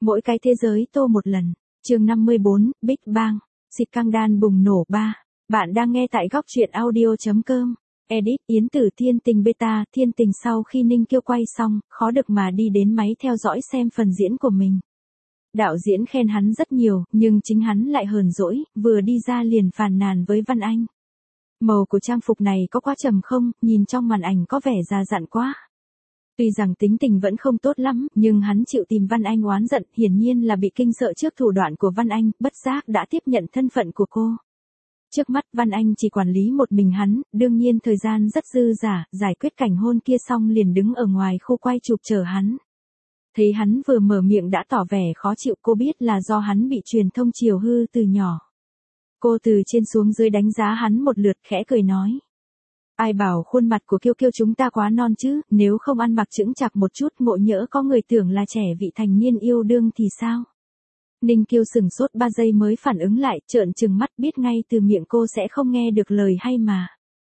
Mỗi cái thế giới tô một lần. Chương 54, Big Bang. Xịt căng đan bùng nổ 3. Bạn đang nghe tại góc truyện audio.com. Edit Yến Tử Thiên Tình beta. Thiên Tình sau khi Ninh Kiêu quay xong, khó được mà đi đến máy theo dõi xem phần diễn của mình. Đạo diễn khen hắn rất nhiều, nhưng chính hắn lại hờn dỗi, vừa đi ra liền phàn nàn với Văn Anh. Màu của trang phục này có quá trầm không, nhìn trong màn ảnh có vẻ già dặn quá. Tuy rằng tính tình vẫn không tốt lắm, nhưng hắn chịu tìm Văn Anh oán giận, hiển nhiên là bị kinh sợ trước thủ đoạn của Văn Anh, bất giác đã tiếp nhận thân phận của cô. Trước mắt Văn Anh chỉ quản lý một mình hắn, đương nhiên thời gian rất dư dả, giải quyết cảnh hôn kia xong liền đứng ở ngoài khu quay chụp chờ hắn. Thấy hắn vừa mở miệng đã tỏ vẻ khó chịu, cô biết là do hắn bị truyền thông chiều hư từ nhỏ. Cô từ trên xuống dưới đánh giá hắn một lượt, khẽ cười nói. Ai bảo khuôn mặt của Kiêu Kiêu chúng ta quá non chứ, nếu không ăn mặc chững chạc một chút ngộ nhỡ có người tưởng là trẻ vị thành niên yêu đương thì sao? Ninh Kiêu sửng sốt 3 giây mới phản ứng lại, trợn trừng mắt, biết ngay từ miệng cô sẽ không nghe được lời hay mà.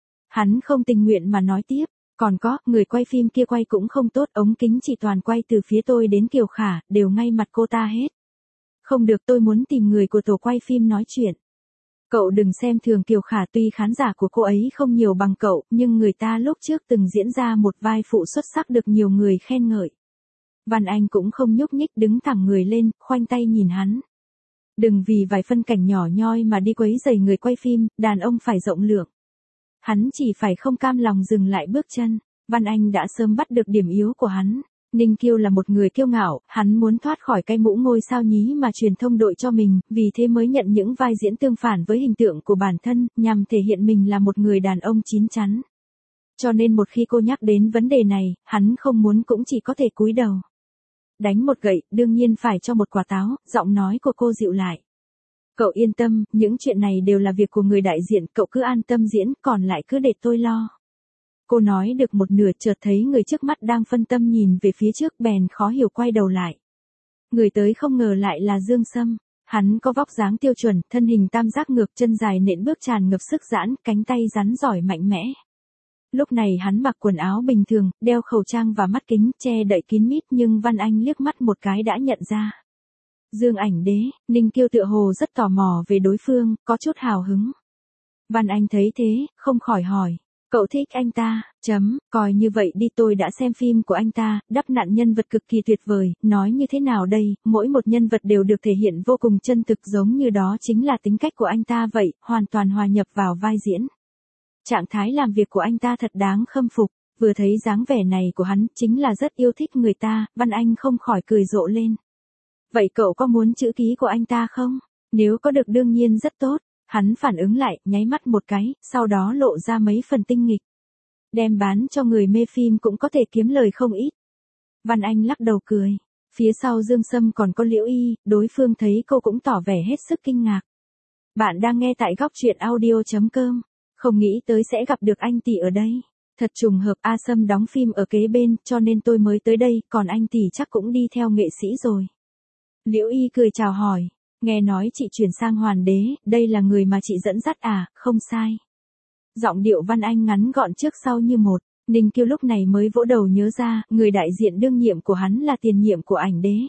Hắn không tình nguyện mà nói tiếp, còn có, người quay phim kia quay cũng không tốt, ống kính chỉ toàn quay từ phía tôi đến Kiều Khả, đều ngay mặt cô ta hết. Không được, tôi muốn tìm người của tổ quay phim nói chuyện. Cậu đừng xem thường Kiều Khả, tuy khán giả của cô ấy không nhiều bằng cậu, nhưng người ta lúc trước từng diễn ra một vai phụ xuất sắc được nhiều người khen ngợi. Văn Anh cũng không nhúc nhích, đứng thẳng người lên, khoanh tay nhìn hắn. Đừng vì vài phân cảnh nhỏ nhoi mà đi quấy rầy người quay phim, đàn ông phải rộng lượng. Hắn chỉ phải không cam lòng dừng lại bước chân. Văn Anh đã sớm bắt được điểm yếu của hắn. Ninh Kiêu là một người kiêu ngạo, hắn muốn thoát khỏi cái mũ ngôi sao nhí mà truyền thông đội cho mình, vì thế mới nhận những vai diễn tương phản với hình tượng của bản thân, nhằm thể hiện mình là một người đàn ông chín chắn. Cho nên một khi cô nhắc đến vấn đề này, hắn không muốn cũng chỉ có thể cúi đầu. Đánh một gậy, đương nhiên phải cho một quả táo, giọng nói của cô dịu lại. Cậu yên tâm, những chuyện này đều là việc của người đại diện, cậu cứ an tâm diễn, còn lại cứ để tôi lo. Cô nói được một nửa chợt thấy người trước mắt đang phân tâm nhìn về phía trước, bèn khó hiểu quay đầu lại. Người tới không ngờ lại là Dương Sâm. Hắn có vóc dáng tiêu chuẩn, thân hình tam giác ngược, chân dài nện bước tràn ngập sức giãn, cánh tay rắn giỏi mạnh mẽ. Lúc này hắn mặc quần áo bình thường, đeo khẩu trang và mắt kính, che đậy kín mít, nhưng Văn Anh liếc mắt một cái đã nhận ra. Dương Ảnh Đế. Ninh Kiêu tựa hồ rất tò mò về đối phương, có chút hào hứng. Văn Anh thấy thế, không khỏi hỏi. Cậu thích anh ta, coi như vậy đi, tôi đã xem phim của anh ta, đắp nặn nhân vật cực kỳ tuyệt vời, nói như thế nào đây, mỗi một nhân vật đều được thể hiện vô cùng chân thực, giống như đó chính là tính cách của anh ta vậy, hoàn toàn hòa nhập vào vai diễn. Trạng thái làm việc của anh ta thật đáng khâm phục, vừa thấy dáng vẻ này của hắn, chính là rất yêu thích người ta, Văn Anh không khỏi cười rộ lên. Vậy cậu có muốn chữ ký của anh ta không? Nếu có được đương nhiên rất tốt. Hắn phản ứng lại, nháy mắt một cái, sau đó lộ ra mấy phần tinh nghịch. Đem bán cho người mê phim cũng có thể kiếm lời không ít. Văn Anh lắc đầu cười. Phía sau Dương Sâm còn có Liễu Y, đối phương thấy cô cũng tỏ vẻ hết sức kinh ngạc. Bạn đang nghe tại góc truyện audio.com. Không nghĩ tới sẽ gặp được anh tỷ ở đây. Thật trùng hợp, A Sâm đóng phim ở kế bên, cho nên tôi mới tới đây, còn anh tỷ chắc cũng đi theo nghệ sĩ rồi. Liễu Y cười chào hỏi. Nghe nói chị chuyển sang Hoàn Đế, đây là người mà chị dẫn dắt à, không sai. Giọng điệu Văn Anh ngắn gọn trước sau như một. Ninh Kiêu lúc này mới vỗ đầu nhớ ra, người đại diện đương nhiệm của hắn là tiền nhiệm của Ảnh Đế.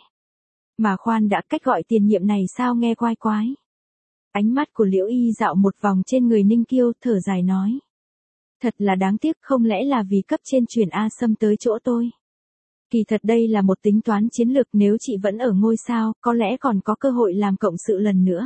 Mà khoan đã, cách gọi tiền nhiệm này sao nghe quái quái. Ánh mắt của Liễu Y dạo một vòng trên người Ninh Kiêu, thở dài nói. Thật là đáng tiếc, không lẽ là vì cấp trên chuyển A Sâm tới chỗ tôi. Kỳ thật đây là một tính toán chiến lược, nếu chị vẫn ở ngôi sao, có lẽ còn có cơ hội làm cộng sự lần nữa.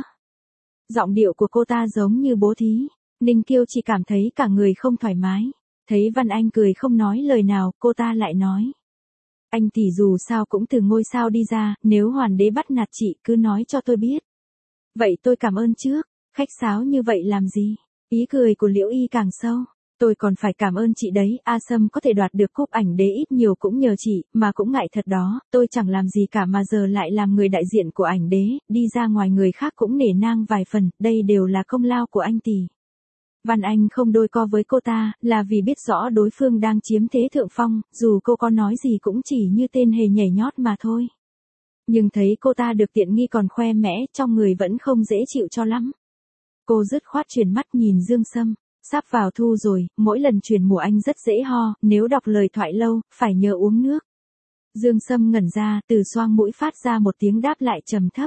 Giọng điệu của cô ta giống như bố thí. Ninh Kiêu chỉ cảm thấy cả người không thoải mái. Thấy Văn Anh cười không nói lời nào, cô ta lại nói. Anh tỷ dù sao cũng từ ngôi sao đi ra, nếu Hoàn Đế bắt nạt chị cứ nói cho tôi biết. Vậy tôi cảm ơn trước, khách sáo như vậy làm gì? Ý cười của Liễu Y càng sâu. Tôi còn phải cảm ơn chị đấy, A Sâm có thể đoạt được cúp Ảnh Đế ít nhiều cũng nhờ chị, mà cũng ngại thật đó, tôi chẳng làm gì cả mà giờ lại làm người đại diện của Ảnh Đế, đi ra ngoài người khác cũng nể nang vài phần, đây đều là công lao của anh tỷ. Văn Anh không đôi co với cô ta, là vì biết rõ đối phương đang chiếm thế thượng phong, dù cô có nói gì cũng chỉ như tên hề nhảy nhót mà thôi. Nhưng thấy cô ta được tiện nghi còn khoe mẽ, trong người vẫn không dễ chịu cho lắm. Cô dứt khoát chuyển mắt nhìn Dương Sâm. Sắp vào thu rồi, mỗi lần chuyển mùa anh rất dễ ho, nếu đọc lời thoại lâu, phải nhờ uống nước. Dương Sâm ngẩn ra, từ xoang mũi phát ra một tiếng đáp lại trầm thấp.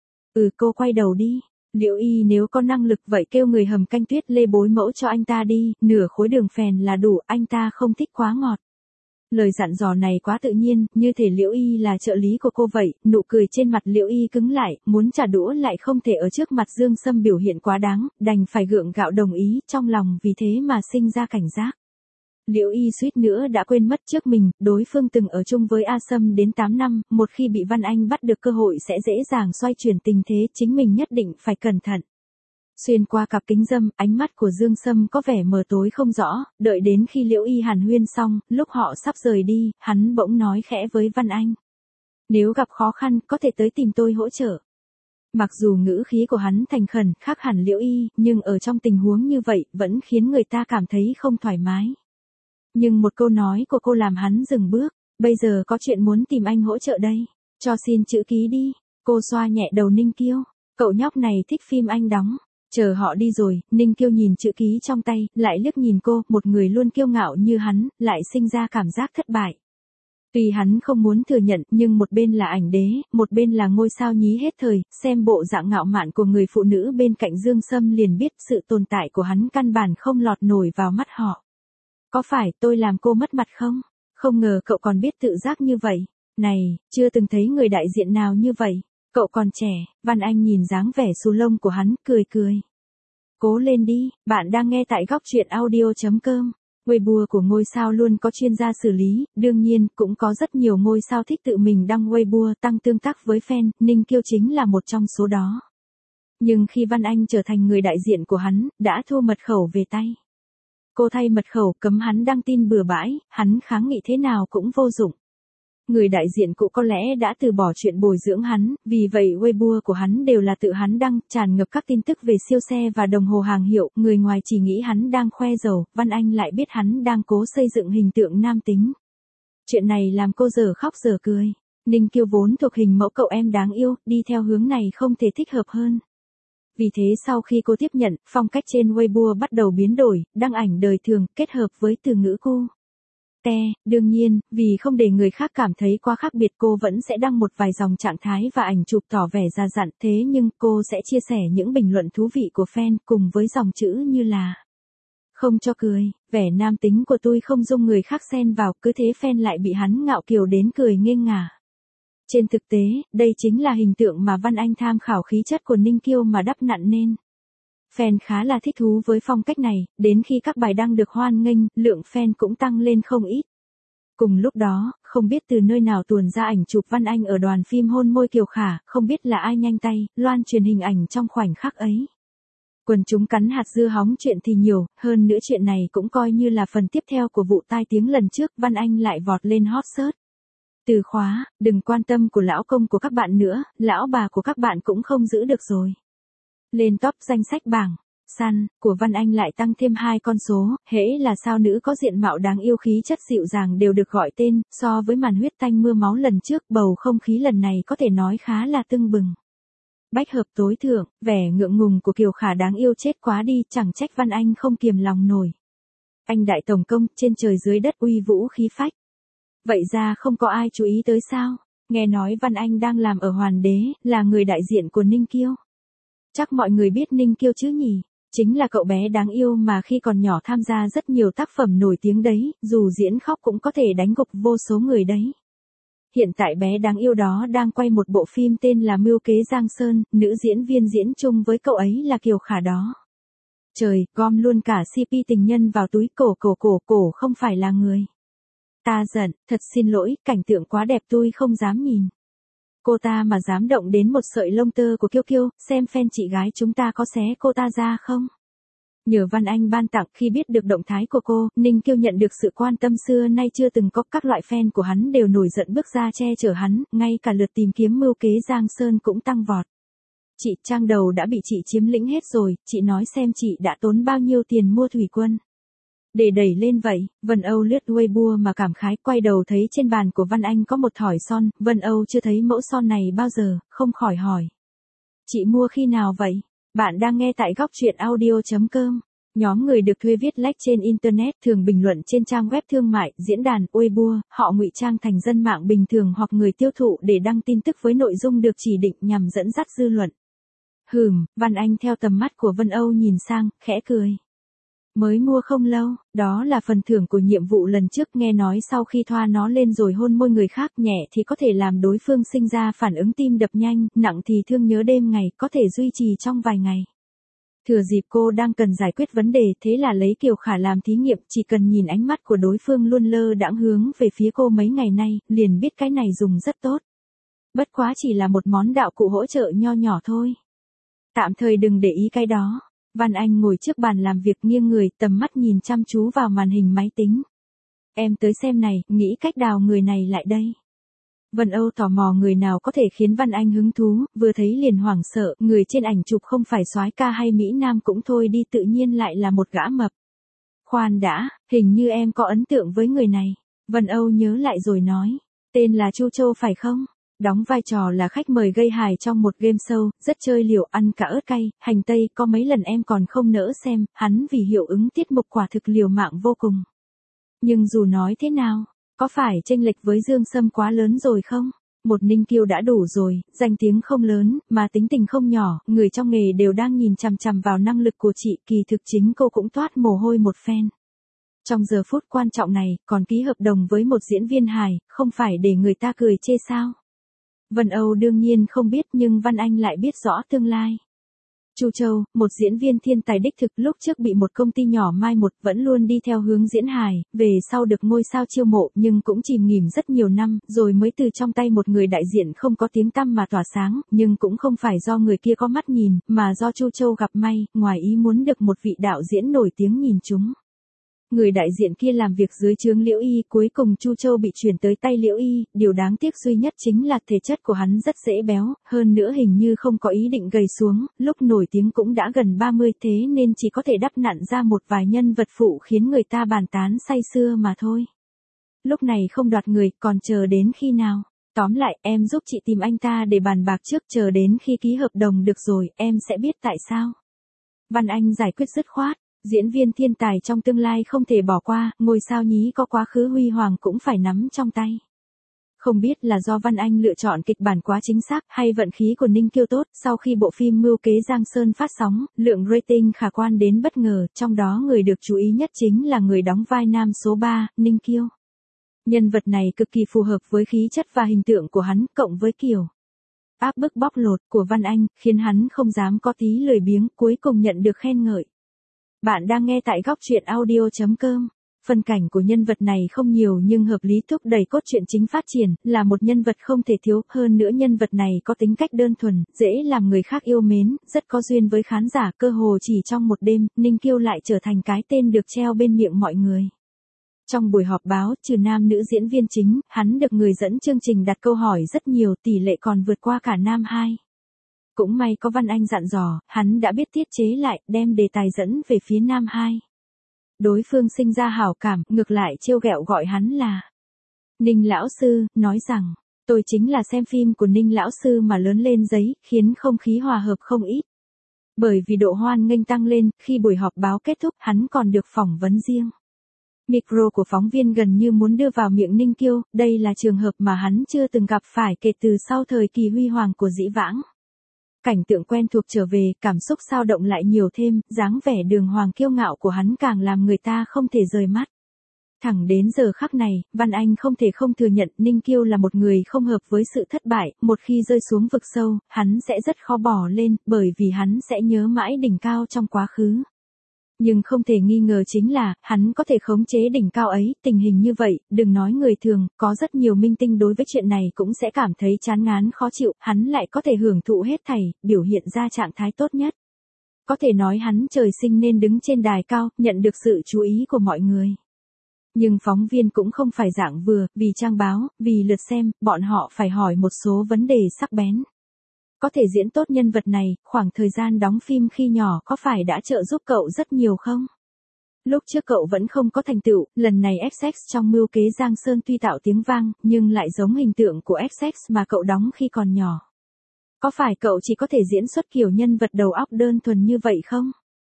Cô quay đầu đi. Liễu Y nếu có năng lực vậy kêu người hầm canh tuyết lê bối mẫu cho anh ta đi, nửa khối đường phèn là đủ, anh ta không thích quá ngọt. Lời dặn dò này quá tự nhiên, như thể Liễu Y là trợ lý của cô vậy, nụ cười trên mặt Liễu Y cứng lại, muốn trả đũa lại không thể ở trước mặt Dương Sâm biểu hiện quá đáng, đành phải gượng gạo đồng ý, trong lòng vì thế mà sinh ra cảnh giác. Liễu Y suýt nữa đã quên mất trước mình, đối phương từng ở chung với A Sâm đến 8 năm, một khi bị Văn Anh bắt được cơ hội sẽ dễ dàng xoay chuyển tình thế, chính mình nhất định phải cẩn thận. Xuyên qua cặp kính râm, ánh mắt của Dương Sâm có vẻ mờ tối không rõ, đợi đến khi Liễu Y hàn huyên xong, lúc họ sắp rời đi, hắn bỗng nói khẽ với Văn Anh. Nếu gặp khó khăn, có thể tới tìm tôi hỗ trợ. Mặc dù ngữ khí của hắn thành khẩn, khác hẳn Liễu Y, nhưng ở trong tình huống như vậy, vẫn khiến người ta cảm thấy không thoải mái. Nhưng một câu nói của cô làm hắn dừng bước, bây giờ có chuyện muốn tìm anh hỗ trợ đây, cho xin chữ ký đi. Cô xoa nhẹ đầu Ninh Kiêu, cậu nhóc này thích phim anh đóng. Chờ họ đi rồi, Ninh Kiêu nhìn chữ ký trong tay, lại liếc nhìn cô, một người luôn kiêu ngạo như hắn, lại sinh ra cảm giác thất bại. Tuy hắn không muốn thừa nhận, nhưng một bên là ảnh đế, một bên là ngôi sao nhí hết thời, xem bộ dạng ngạo mạn của người phụ nữ bên cạnh Dương Sâm liền biết sự tồn tại của hắn căn bản không lọt nổi vào mắt họ. Có phải tôi làm cô mất mặt không? Không ngờ cậu còn biết tự giác như vậy. Này, chưa từng thấy người đại diện nào như vậy. Cậu còn trẻ, Văn Anh nhìn dáng vẻ xù lông của hắn, cười cười. Cố lên đi, bạn đang nghe tại góc truyện audio.com. Weibo của ngôi sao luôn có chuyên gia xử lý, đương nhiên cũng có rất nhiều ngôi sao thích tự mình đăng Weibo tăng tương tác với fan, Ninh Kiêu chính là một trong số đó. Nhưng khi Văn Anh trở thành người đại diện của hắn, đã thu mật khẩu về tay. Cô thay mật khẩu cấm hắn đăng tin bừa bãi, hắn kháng nghị thế nào cũng vô dụng. Người đại diện cũ có lẽ đã từ bỏ chuyện bồi dưỡng hắn, vì vậy Weibo của hắn đều là tự hắn đăng, tràn ngập các tin tức về siêu xe và đồng hồ hàng hiệu, người ngoài chỉ nghĩ hắn đang khoe giàu, Văn Anh lại biết hắn đang cố xây dựng hình tượng nam tính. Chuyện này làm cô giờ khóc giờ cười. Ninh Kiêu vốn thuộc hình mẫu cậu em đáng yêu, đi theo hướng này không thể thích hợp hơn. Vì thế sau khi cô tiếp nhận, phong cách trên Weibo bắt đầu biến đổi, đăng ảnh đời thường, kết hợp với từ ngữ cool. Đương nhiên, vì không để người khác cảm thấy quá khác biệt cô vẫn sẽ đăng một vài dòng trạng thái và ảnh chụp tỏ vẻ ra dặn, thế nhưng cô sẽ chia sẻ những bình luận thú vị của fan cùng với dòng chữ như là không cho cười, vẻ nam tính của tôi không dung người khác xen vào, cứ thế fan lại bị hắn ngạo kiều đến cười nghênh ngả. Trên thực tế, đây chính là hình tượng mà Văn Anh tham khảo khí chất của Ninh Kiêu mà đắp nặn nên. Fan khá là thích thú với phong cách này, đến khi các bài đăng được hoan nghênh, lượng fan cũng tăng lên không ít. Cùng lúc đó, không biết từ nơi nào tuồn ra ảnh chụp Văn Anh ở đoàn phim Hôn Môi Kiều Khả, không biết là ai nhanh tay, loan truyền hình ảnh trong khoảnh khắc ấy. Quần chúng cắn hạt dưa hóng chuyện thì nhiều, hơn nữa chuyện này cũng coi như là phần tiếp theo của vụ tai tiếng lần trước, Văn Anh lại vọt lên hot search. Từ khóa, đừng quan tâm của lão công của các bạn nữa, lão bà của các bạn cũng không giữ được rồi. Lên top danh sách bảng, săn, của Văn Anh lại tăng thêm 2 con số, hễ là sao nữ có diện mạo đáng yêu khí chất dịu dàng đều được gọi tên, so với màn huyết tanh mưa máu lần trước, bầu không khí lần này có thể nói khá là tưng bừng. Bách hợp tối thượng, vẻ ngượng ngùng của Kiều Khả đáng yêu chết quá đi, chẳng trách Văn Anh không kiềm lòng nổi. Anh đại tổng công, trên trời dưới đất uy vũ khí phách. Vậy ra không có ai chú ý tới sao? Nghe nói Văn Anh đang làm ở Hoàn Đế, là người đại diện của Ninh Kiêu. Chắc mọi người biết Ninh Kiêu chứ nhỉ? Chính là cậu bé đáng yêu mà khi còn nhỏ tham gia rất nhiều tác phẩm nổi tiếng đấy, dù diễn khóc cũng có thể đánh gục vô số người đấy. Hiện tại bé đáng yêu đó đang quay một bộ phim tên là Mưu Kế Giang Sơn, nữ diễn viên diễn chung với cậu ấy là Kiều Khả đó. Trời, gom luôn cả CP tình nhân vào túi, cổ không phải là người. Ta giận, thật xin lỗi, cảnh tượng quá đẹp tôi không dám nhìn. Cô ta mà dám động đến một sợi lông tơ của Kiêu Kiêu, xem fan chị gái chúng ta có xé cô ta ra không? Nhờ Văn Anh ban tặng, khi biết được động thái của cô, Ninh Kiêu nhận được sự quan tâm xưa nay chưa từng có, các loại fan của hắn đều nổi giận bước ra che chở hắn, ngay cả lượt tìm kiếm Mưu Kế Giang Sơn cũng tăng vọt. Chị, trang đầu đã bị chị chiếm lĩnh hết rồi, chị nói xem chị đã tốn bao nhiêu tiền mua thủy quân. Để đẩy lên vậy, Vân Âu lướt Weibo mà cảm khái, quay đầu thấy trên bàn của Văn Anh có một thỏi son, Vân Âu chưa thấy mẫu son này bao giờ, không khỏi hỏi. Chị mua khi nào vậy? Bạn đang nghe tại góc truyện audio.com. Nhóm người được thuê viết lách trên Internet thường bình luận trên trang web thương mại, diễn đàn, Weibo, họ ngụy trang thành dân mạng bình thường hoặc người tiêu thụ để đăng tin tức với nội dung được chỉ định nhằm dẫn dắt dư luận. Văn Anh theo tầm mắt của Vân Âu nhìn sang, khẽ cười. Mới mua không lâu, đó là phần thưởng của nhiệm vụ lần trước, nghe nói sau khi thoa nó lên rồi hôn môi người khác, nhẹ thì có thể làm đối phương sinh ra phản ứng tim đập nhanh, nặng thì thương nhớ đêm ngày, có thể duy trì trong vài ngày. Thừa dịp cô đang cần giải quyết vấn đề, thế là lấy Kiều Khả làm thí nghiệm, chỉ cần nhìn ánh mắt của đối phương luôn lơ đãng hướng về phía cô mấy ngày nay, liền biết cái này dùng rất tốt. Bất quá chỉ là một món đạo cụ hỗ trợ nho nhỏ thôi. Tạm thời đừng để ý cái đó. Văn Anh ngồi trước bàn làm việc nghiêng người, tầm mắt nhìn chăm chú vào màn hình máy tính. Em tới xem này, nghĩ cách đào người này lại đây. Vân Âu tò mò người nào có thể khiến Văn Anh hứng thú, vừa thấy liền hoảng sợ, người trên ảnh chụp không phải soái ca hay mỹ nam cũng thôi đi, tự nhiên lại là một gã mập. Khoan đã, hình như em có ấn tượng với người này. Vân Âu nhớ lại rồi nói, tên là Chu Châu phải không? Đóng vai trò là khách mời gây hài trong một game show, rất chơi liều, ăn cả ớt cay, hành tây, có mấy lần em còn không nỡ xem, hắn vì hiệu ứng tiết mục quả thực liều mạng vô cùng. Nhưng dù nói thế nào, có phải chênh lệch với Dương Sâm quá lớn rồi không? Một Ninh Kiêu đã đủ rồi, danh tiếng không lớn, mà tính tình không nhỏ, người trong nghề đều đang nhìn chằm chằm vào năng lực của chị, kỳ thực chính cô cũng toát mồ hôi một phen. Trong giờ phút quan trọng này, còn ký hợp đồng với một diễn viên hài, không phải để người ta cười chê sao? Vân Âu đương nhiên không biết, nhưng Văn Anh lại biết rõ tương lai. Chu Châu, một diễn viên thiên tài đích thực, lúc trước bị một công ty nhỏ mai một, vẫn luôn đi theo hướng diễn hài, về sau được ngôi sao chiêu mộ nhưng cũng chìm nghỉm rất nhiều năm, rồi mới từ trong tay một người đại diện không có tiếng tăm mà tỏa sáng, nhưng cũng không phải do người kia có mắt nhìn, mà do Chu Châu gặp may, ngoài ý muốn được một vị đạo diễn nổi tiếng nhìn trúng. Người đại diện kia làm việc dưới trướng Liễu Y, cuối cùng Chu Châu bị chuyển tới tay Liễu Y, điều đáng tiếc duy nhất chính là thể chất của hắn rất dễ béo, hơn nữa hình như không có ý định gầy xuống, lúc nổi tiếng cũng đã gần 30, thế nên chỉ có thể đắp nặn ra một vài nhân vật phụ khiến người ta bàn tán say sưa mà thôi. Lúc này không đoạt người, còn chờ đến khi nào? Tóm lại, em giúp chị tìm anh ta để bàn bạc trước, chờ đến khi ký hợp đồng được rồi, em sẽ biết tại sao. Văn Anh giải quyết dứt khoát. Diễn viên thiên tài trong tương lai không thể bỏ qua, ngôi sao nhí có quá khứ huy hoàng cũng phải nắm trong tay. Không biết là do Văn Anh lựa chọn kịch bản quá chính xác, hay vận khí của Ninh Kiêu tốt, sau khi bộ phim Mưu kế Giang Sơn phát sóng, lượng rating khả quan đến bất ngờ, trong đó người được chú ý nhất chính là người đóng vai nam số 3, Ninh Kiêu. Nhân vật này cực kỳ phù hợp với khí chất và hình tượng của hắn, cộng với kiểu áp bức bóc lột của Văn Anh, khiến hắn không dám có tí lười biếng, cuối cùng nhận được khen ngợi. Bạn đang nghe tại góc truyện audio.com. Phân cảnh của nhân vật này không nhiều nhưng hợp lý, thúc đẩy cốt truyện chính phát triển, là một nhân vật không thể thiếu, hơn nữa nhân vật này có tính cách đơn thuần, dễ làm người khác yêu mến, rất có duyên với khán giả, cơ hồ chỉ trong một đêm, Ninh Kiêu lại trở thành cái tên được treo bên miệng mọi người. Trong buổi họp báo, trừ nam nữ diễn viên chính, hắn được người dẫn chương trình đặt câu hỏi rất nhiều, tỷ lệ còn vượt qua cả nam hai. Cũng may có Văn Anh dặn dò, hắn đã biết tiết chế lại, đem đề tài dẫn về phía nam hai. Đối phương sinh ra hảo cảm, ngược lại trêu ghẹo gọi hắn là Ninh lão sư, nói rằng, tôi chính là xem phim của Ninh lão sư mà lớn lên giấy, khiến không khí hòa hợp không ít. Bởi vì độ hoan nghênh tăng lên, khi buổi họp báo kết thúc, hắn còn được phỏng vấn riêng. Micro của phóng viên gần như muốn đưa vào miệng Ninh Kiêu, đây là trường hợp mà hắn chưa từng gặp phải kể từ sau thời kỳ huy hoàng của Dĩ Vãng. Cảnh tượng quen thuộc trở về, cảm xúc sao động lại nhiều thêm, dáng vẻ đường hoàng kiêu ngạo của hắn càng làm người ta không thể rời mắt. Thẳng đến giờ khắc này, Văn Anh không thể không thừa nhận Ninh Kiêu là một người không hợp với sự thất bại, một khi rơi xuống vực sâu, hắn sẽ rất khó bỏ lên, bởi vì hắn sẽ nhớ mãi đỉnh cao trong quá khứ. Nhưng không thể nghi ngờ chính là, hắn có thể khống chế đỉnh cao ấy, tình hình như vậy, đừng nói người thường, có rất nhiều minh tinh đối với chuyện này cũng sẽ cảm thấy chán ngán khó chịu, hắn lại có thể hưởng thụ hết thảy, biểu hiện ra trạng thái tốt nhất. Có thể nói hắn trời sinh nên đứng trên đài cao, nhận được sự chú ý của mọi người. Nhưng phóng viên cũng không phải dạng vừa, vì trang báo, vì lượt xem, bọn họ phải hỏi một số vấn đề sắc bén. Có thể diễn tốt nhân vật này, khoảng thời gian đóng phim khi nhỏ có phải đã trợ giúp cậu rất nhiều không? Lúc trước cậu vẫn không có thành tựu, lần này XX trong Mưu kế Giang Sơn tuy tạo tiếng vang, nhưng lại giống hình tượng của XX mà cậu đóng khi còn nhỏ. Có phải cậu chỉ có thể diễn xuất kiểu nhân vật đầu óc đơn thuần như vậy không?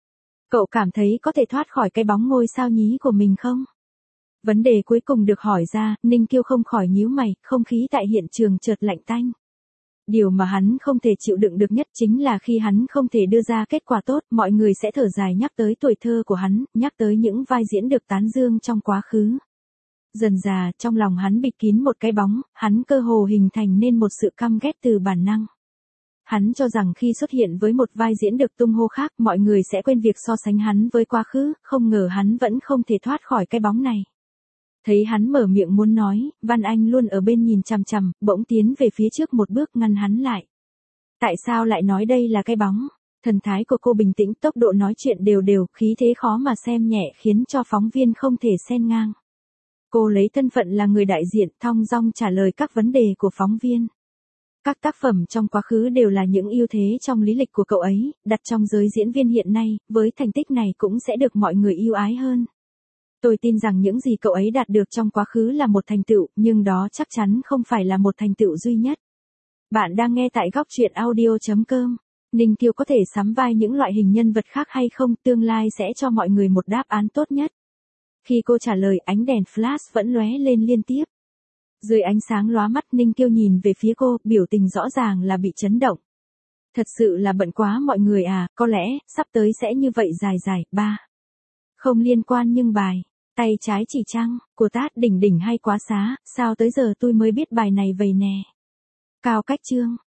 Cậu cảm thấy có thể thoát khỏi cái bóng ngôi sao nhí của mình không? Vấn đề cuối cùng được hỏi ra, Ninh Kiêu không khỏi nhíu mày, không khí tại hiện trường chợt lạnh tanh. Điều mà hắn không thể chịu đựng được nhất chính là khi hắn không thể đưa ra kết quả tốt, mọi người sẽ thở dài nhắc tới tuổi thơ của hắn, nhắc tới những vai diễn được tán dương trong quá khứ. Dần dà, trong lòng hắn bịt kín một cái bóng, hắn cơ hồ hình thành nên một sự căm ghét từ bản năng. Hắn cho rằng khi xuất hiện với một vai diễn được tung hô khác, mọi người sẽ quên việc so sánh hắn với quá khứ, không ngờ hắn vẫn không thể thoát khỏi cái bóng này. Thấy hắn mở miệng muốn nói, Văn Anh luôn ở bên nhìn chằm chằm, bỗng tiến về phía trước một bước ngăn hắn lại. Tại sao lại nói đây là cái bóng? Thần thái của cô bình tĩnh, tốc độ nói chuyện đều đều, khí thế khó mà xem nhẹ khiến cho phóng viên không thể xen ngang. Cô lấy thân phận là người đại diện, thong dong trả lời các vấn đề của phóng viên. Các tác phẩm trong quá khứ đều là những ưu thế trong lý lịch của cậu ấy, đặt trong giới diễn viên hiện nay, với thành tích này cũng sẽ được mọi người yêu ái hơn. Tôi tin rằng những gì cậu ấy đạt được trong quá khứ là một thành tựu, nhưng đó chắc chắn không phải là một thành tựu duy nhất. Bạn đang nghe tại góc truyện audio.com. Ninh Kiêu có thể sắm vai những loại hình nhân vật khác hay không, tương lai sẽ cho mọi người một đáp án tốt nhất. Khi cô trả lời, ánh đèn flash vẫn lóe lên liên tiếp. Dưới ánh sáng lóa mắt, Ninh Kiêu nhìn về phía cô, biểu tình rõ ràng là bị chấn động. Thật sự là bận quá mọi người à, có lẽ, sắp tới sẽ như vậy dài dài, ba. Không liên quan nhưng bài, tay trái chỉ trăng, của Tát Đỉnh Đỉnh hay quá xá, sao tới giờ tôi mới biết bài này vậy nè. Cao Cách Chương,